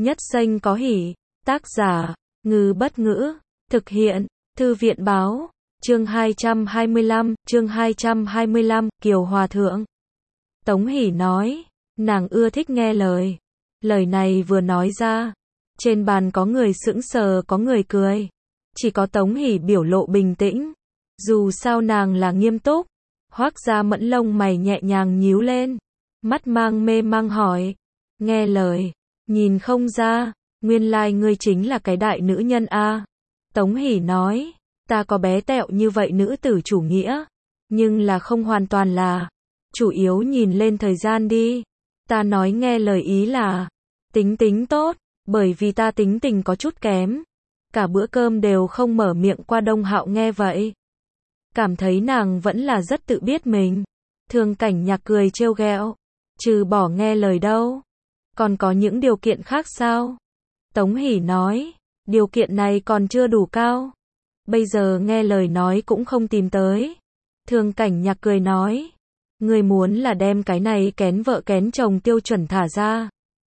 Nhất Xanh có hỉ. Tác giả, Ngư Bất Ngữ. Thực hiện, Thư viện Báo. Chương 225, Kiều Hòa Thượng. Tống Hỷ nói, nàng ưa thích nghe lời. Lời này vừa nói ra, trên bàn có người sững sờ có người cười. Chỉ có Tống Hỷ biểu lộ bình tĩnh. Dù sao nàng là nghiêm túc. Hoác Gia Mẫn lông mày nhẹ nhàng nhíu lên. Mắt mang mê mang hỏi. Nghe lời, nhìn không ra, nguyên lai ngươi chính là cái đại nữ nhân a. Tống Hỷ nói, ta có bé tẹo như vậy nữ tử chủ nghĩa, nhưng là không hoàn toàn là, chủ yếu nhìn lên thời gian đi. Ta nói nghe lời ý là, tính tính tốt, bởi vì ta tính tình có chút kém. Cả bữa cơm đều không mở miệng qua Đông Hạo nghe vậy. Cảm thấy nàng vẫn là rất tự biết mình. Thường Cảnh Nhạc cười trêu ghẹo, trừ bỏ nghe lời đâu. Còn có những điều kiện khác sao? Tống Hỷ nói, điều kiện này còn chưa đủ cao. Bây giờ nghe lời nói cũng không tìm tới. Thường Cảnh Nhạc cười nói, ngươi muốn là đem cái này kén vợ kén chồng tiêu chuẩn thả ra.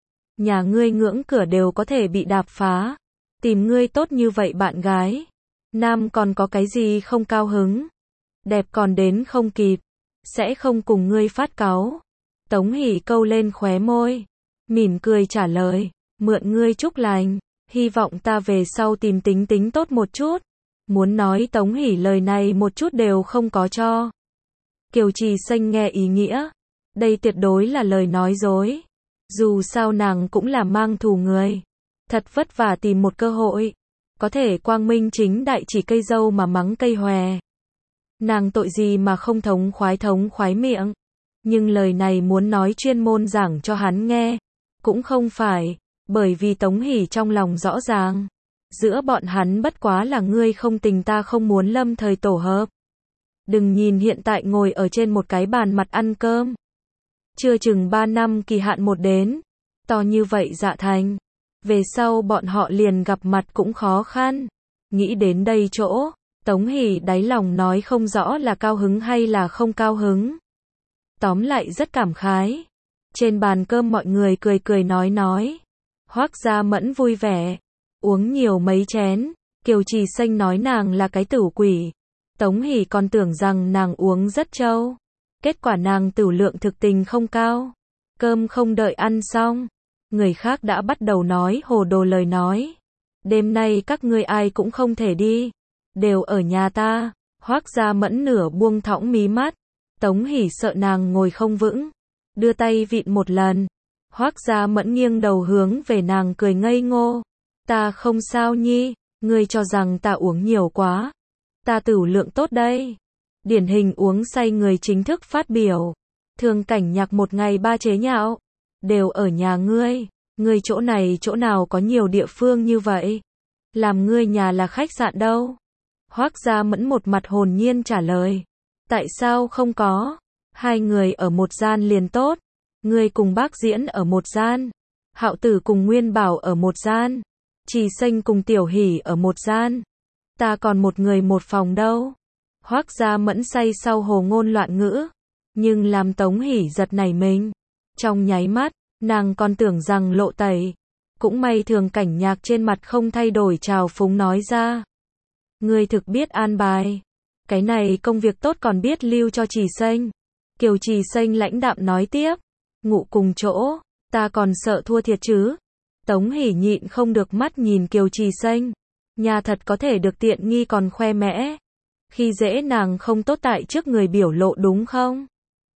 Nhà ngươi ngưỡng cửa đều có thể bị đạp phá. Tìm ngươi tốt như vậy bạn gái. Nam còn có cái gì không cao hứng? Đẹp còn đến không kịp. Sẽ không cùng ngươi phát cáu. Tống Hỷ câu lên khóe môi. Mỉm cười trả lời. Mượn ngươi chúc lành. Hy vọng ta về sau tìm tính tính tốt một chút. Muốn nói Tống Hỷ lời này một chút đều không có cho. Kiều Trì Xanh nghe ý nghĩa. Đây tuyệt đối là lời nói dối. Dù sao nàng cũng là mang thù người. Thật vất vả tìm một cơ hội. Có thể quang minh chính đại chỉ cây dâu mà mắng cây hòe. Nàng tội gì mà không thống khoái miệng. Nhưng lời này muốn nói chuyên môn giảng cho hắn nghe. Cũng không phải. Bởi vì Tống Hỷ trong lòng rõ ràng. Giữa bọn hắn bất quá là ngươi không tình ta không muốn lâm thời tổ hợp. Đừng nhìn hiện tại ngồi ở trên một cái bàn mặt ăn cơm. Chưa chừng 3 năm kỳ hạn một đến. To như vậy dạ thành. Về sau bọn họ liền gặp mặt cũng khó khăn. Nghĩ đến đây chỗ, Tống Hỷ đáy lòng nói không rõ là cao hứng hay là không cao hứng. Tóm lại rất cảm khái. Trên bàn cơm mọi người cười cười nói. Hoác Gia Mẫn vui vẻ. Uống nhiều mấy chén. Kiều Trì Xanh nói nàng là cái tửu quỷ. Tống Hỷ còn tưởng rằng nàng uống rất trâu. Kết quả nàng tửu lượng thực tình không cao. Cơm không đợi ăn xong. Người khác đã bắt đầu nói hồ đồ lời nói. Đêm nay các ngươi ai cũng không thể đi. Đều ở nhà ta. Hoác Gia Mẫn nửa buông thõng mí mắt. Tống Hỷ sợ nàng ngồi không vững. Đưa tay vịn một lần. Hoác Gia Mẫn nghiêng đầu hướng về nàng cười ngây ngô. Ta không sao nhi. Ngươi cho rằng ta uống nhiều quá. Ta tửu lượng tốt đây. Điển hình uống say người chính thức phát biểu. Thường Cảnh Nhạc một ngày 3 chế nhạo. Đều ở nhà ngươi. Ngươi chỗ này chỗ nào có nhiều địa phương như vậy. Làm ngươi nhà là khách sạn đâu. Hoác Gia Mẫn một mặt hồn nhiên trả lời. Tại sao không có. Hai người ở một gian liền tốt. Ngươi cùng Bác Diễn ở một gian. Hạo Tử cùng Nguyên Bảo ở một gian. Trì Xanh cùng Tiểu Hỷ ở một gian. Ta còn một người một phòng đâu. Hoác Gia Mẫn say sau hồ ngôn loạn ngữ. Nhưng làm Tống Hỷ giật nảy mình. Trong nháy mắt, nàng còn tưởng rằng lộ tẩy. Cũng may Thường Cảnh Nhạc trên mặt không thay đổi trào phúng nói ra. Ngươi thực biết an bài. Cái này công việc tốt còn biết lưu cho Trì Xanh. Kiều Trì Xanh lãnh đạm nói tiếp. Ngủ cùng chỗ, ta còn sợ thua thiệt chứ. Tống Hỷ nhịn không được mắt nhìn Kiều Trì Xanh. Nhà thật có thể được tiện nghi còn khoe mẽ. Khi dễ nàng không tốt tại trước người biểu lộ đúng không?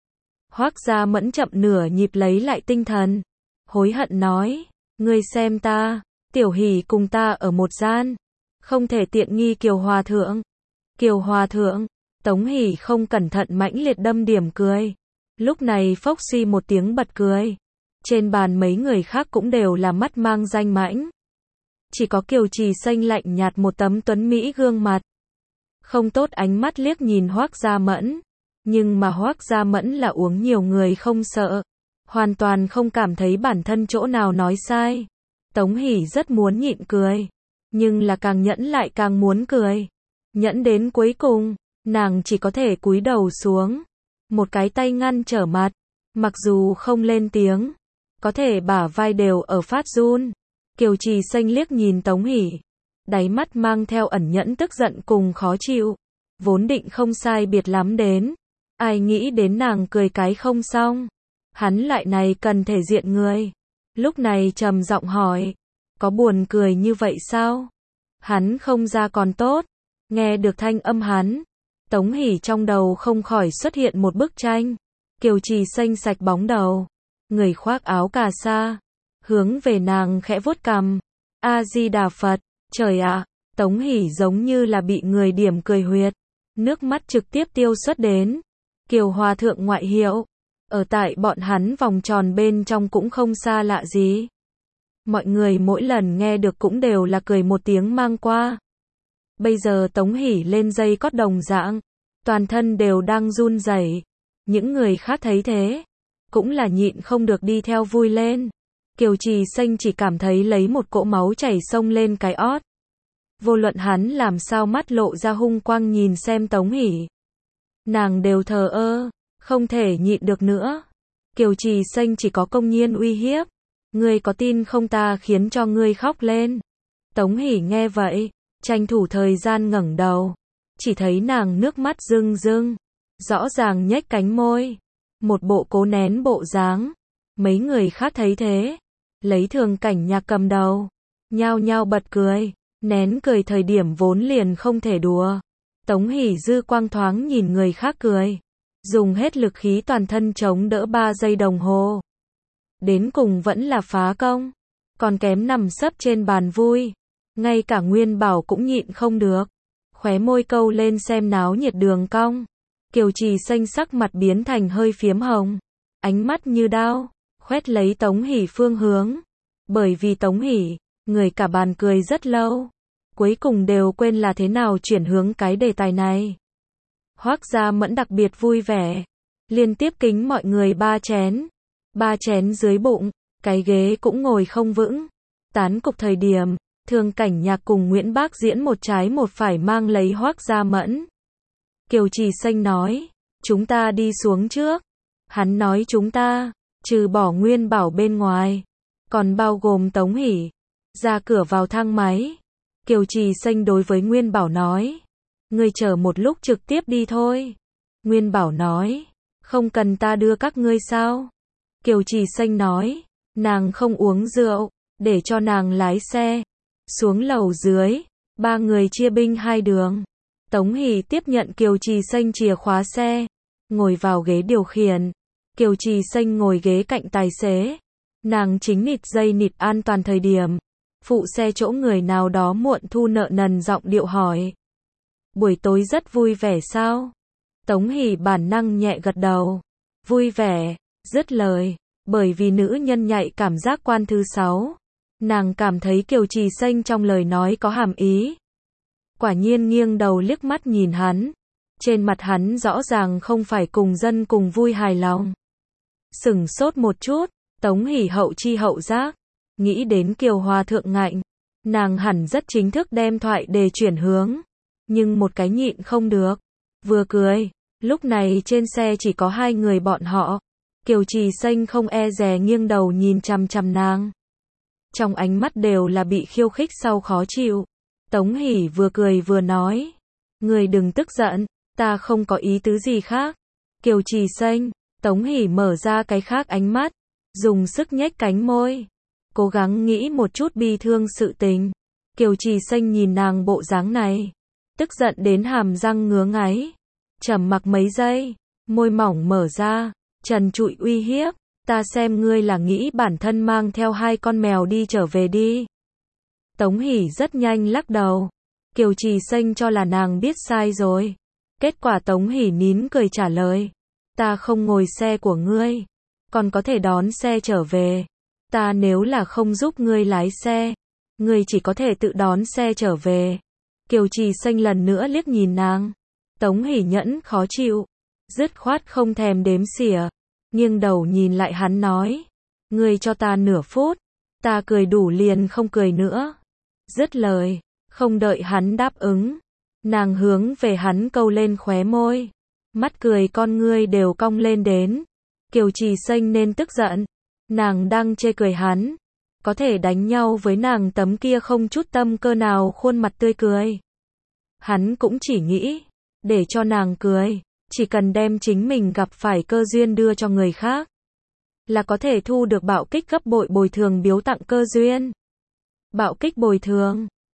Hoác Gia Mẫn chậm nửa nhịp lấy lại tinh thần. Hối hận nói. Ngươi xem ta. Tiểu Hỷ cùng ta ở một gian. Không thể tiện nghi Kiều Hòa Thượng. Kiều Hòa Thượng. Tống Hỷ không cẩn thận mãnh liệt đâm điểm cười. Lúc này phốc suy một tiếng bật cười. Trên bàn mấy người khác cũng đều là mắt mang danh mãnh. Chỉ có Kiều Trì Xanh lạnh nhạt một tấm tuấn mỹ gương mặt. Không tốt ánh mắt liếc nhìn Hoác Gia Mẫn. Nhưng mà Hoác Gia Mẫn là uống nhiều người không sợ. Hoàn toàn không cảm thấy bản thân chỗ nào nói sai. Tống Hỷ rất muốn nhịn cười. Nhưng là càng nhẫn lại càng muốn cười. Nhẫn đến cuối cùng, nàng chỉ có thể cúi đầu xuống. Một cái tay ngăn trở mặt. Mặc dù không lên tiếng. Có thể bả vai đều ở phát run. Kiều Trì Xanh liếc nhìn Tống Hỷ, đáy mắt mang theo ẩn nhẫn tức giận cùng khó chịu. Vốn định không sai biệt lắm đến, ai nghĩ đến nàng cười cái không xong. Hắn lại này cần thể diện người. Lúc này trầm giọng hỏi, có buồn cười như vậy sao? Hắn không ra còn tốt. Nghe được thanh âm hắn, Tống Hỷ trong đầu không khỏi xuất hiện một bức tranh. Kiều Trì Xanh sạch bóng đầu, người khoác áo cà sa, hướng về nàng khẽ vuốt cằm. A Di Đà Phật, trời ạ, Tống Hỷ giống như là bị người điểm cười huyệt, nước mắt trực tiếp tiêu xuất đến. Kiều Hòa Thượng ngoại hiệu, ở tại bọn hắn vòng tròn bên trong cũng không xa lạ gì. Mọi người mỗi lần nghe được cũng đều là cười một tiếng mang qua. Bây giờ Tống Hỷ lên dây cót đồng dạng, toàn thân đều đang run rẩy. Những người khác thấy thế, cũng là nhịn không được đi theo vui lên. Kiều Trì Xanh chỉ cảm thấy lấy một cỗ máu chảy xông lên cái ót. Vô luận hắn làm sao mắt lộ ra hung quang nhìn xem Tống Hỷ. Nàng đều thờ ơ, không thể nhịn được nữa. Kiều Trì Xanh chỉ có công nhiên uy hiếp. Ngươi có tin không ta khiến cho ngươi khóc lên. Tống Hỷ nghe vậy, tranh thủ thời gian ngẩng đầu. Chỉ thấy nàng nước mắt rưng rưng, rõ ràng nhếch cánh môi. Một bộ cố nén bộ dáng. Mấy người khác thấy thế, lấy Thường Cảnh Nhạc cầm đầu, nhao nhao bật cười. Nén cười thời điểm vốn liền không thể đùa. Tống Hỷ dư quang thoáng nhìn người khác cười, dùng hết lực khí toàn thân chống đỡ 3 giây đồng hồ. Đến cùng vẫn là phá công, còn kém nằm sấp trên bàn vui. Ngay cả Nguyên Bảo cũng nhịn không được, khóe môi câu lên xem náo nhiệt đường cong. Kiều Trì Xanh sắc mặt biến thành hơi phiếm hồng, ánh mắt như đao, khoét lấy Tống Hỷ phương hướng. Bởi vì Tống Hỷ, người cả bàn cười rất lâu, cuối cùng đều quên là thế nào chuyển hướng cái đề tài này. Hoác Gia Mẫn đặc biệt vui vẻ, liên tiếp kính mọi người 3 chén. 3 chén dưới bụng, cái ghế cũng ngồi không vững. Tán cục thời điểm, Thường Cảnh Nhạc cùng Nguyễn Bác Diễn một trái một phải mang lấy Hoác Gia Mẫn. Kiều Trì Xanh nói, chúng ta đi xuống trước. Hắn nói chúng ta, trừ bỏ Nguyên Bảo bên ngoài, còn bao gồm Tống Hỷ. Ra cửa vào thang máy, Kiều Trì Xanh đối với Nguyên Bảo nói, ngươi chờ một lúc trực tiếp đi thôi. Nguyên Bảo nói, không cần ta đưa các ngươi sao? Kiều Trì Xanh nói, nàng không uống rượu, để cho nàng lái xe. Xuống lầu dưới, 3 người chia binh 2 đường. Tống Hỷ tiếp nhận Kiều Trì Xanh chìa khóa xe, ngồi vào ghế điều khiển. Kiều Trì Xanh ngồi ghế cạnh tài xế. Nàng chính nịt dây nịt an toàn thời điểm. Phụ xe chỗ người nào đó muộn thu nợ nần giọng điệu hỏi. Buổi tối rất vui vẻ sao? Tống Hỷ bản năng nhẹ gật đầu. Vui vẻ, dứt lời, bởi vì nữ nhân nhạy cảm giác quan thứ 6. Nàng cảm thấy Kiều Trì Xanh trong lời nói có hàm ý. Quả nhiên nghiêng đầu liếc mắt nhìn hắn. Trên mặt hắn rõ ràng không phải cùng dân cùng vui hài lòng. Sửng sốt một chút, Tống Hỷ hậu chi hậu giác. Nghĩ đến Kiều Hòa Thượng ngạnh, nàng hẳn rất chính thức đem thoại đề chuyển hướng. Nhưng một cái nhịn không được, vừa cười. Lúc này trên xe chỉ có 2 người bọn họ. Kiều Trì Xanh không e dè nghiêng đầu nhìn chằm chằm nàng. Trong ánh mắt đều là bị khiêu khích sau khó chịu. Tống Hỷ vừa cười vừa nói, người đừng tức giận, ta không có ý tứ gì khác. Kiều Trì Xanh, Tống Hỷ mở ra cái khác ánh mắt, dùng sức nhếch cánh môi, cố gắng nghĩ một chút bi thương sự tình. Kiều Trì Xanh nhìn nàng bộ dáng này, tức giận đến hàm răng ngứa ngáy. Trầm mặc mấy giây, môi mỏng mở ra, trần trụi uy hiếp, ta xem ngươi là nghĩ bản thân mang theo 2 con mèo đi trở về đi. Tống Hỷ rất nhanh lắc đầu. Kiều Trì Xanh cho là nàng biết sai rồi. Kết quả Tống Hỷ nín cười trả lời, ta không ngồi xe của ngươi, còn có thể đón xe trở về. Ta nếu là không giúp ngươi lái xe, ngươi chỉ có thể tự đón xe trở về. Kiều Trì Xanh lần nữa liếc nhìn nàng. Tống Hỷ nhẫn khó chịu, dứt khoát không thèm đếm xỉa, nghiêng đầu nhìn lại hắn nói, ngươi cho ta nửa phút, ta cười đủ liền không cười nữa. Dứt lời, không đợi hắn đáp ứng, nàng hướng về hắn câu lên khóe môi, mắt cười con ngươi đều cong lên đến. Kiều Trì Xanh nên tức giận, nàng đang chê cười hắn, có thể đánh nhau với nàng tấm kia không chút tâm cơ nào khuôn mặt tươi cười. Hắn cũng chỉ nghĩ, để cho nàng cười, chỉ cần đem chính mình gặp phải cơ duyên đưa cho người khác, là có thể thu được bạo kích gấp bội bồi thường biếu tặng cơ duyên. Bạo kích bồi thường.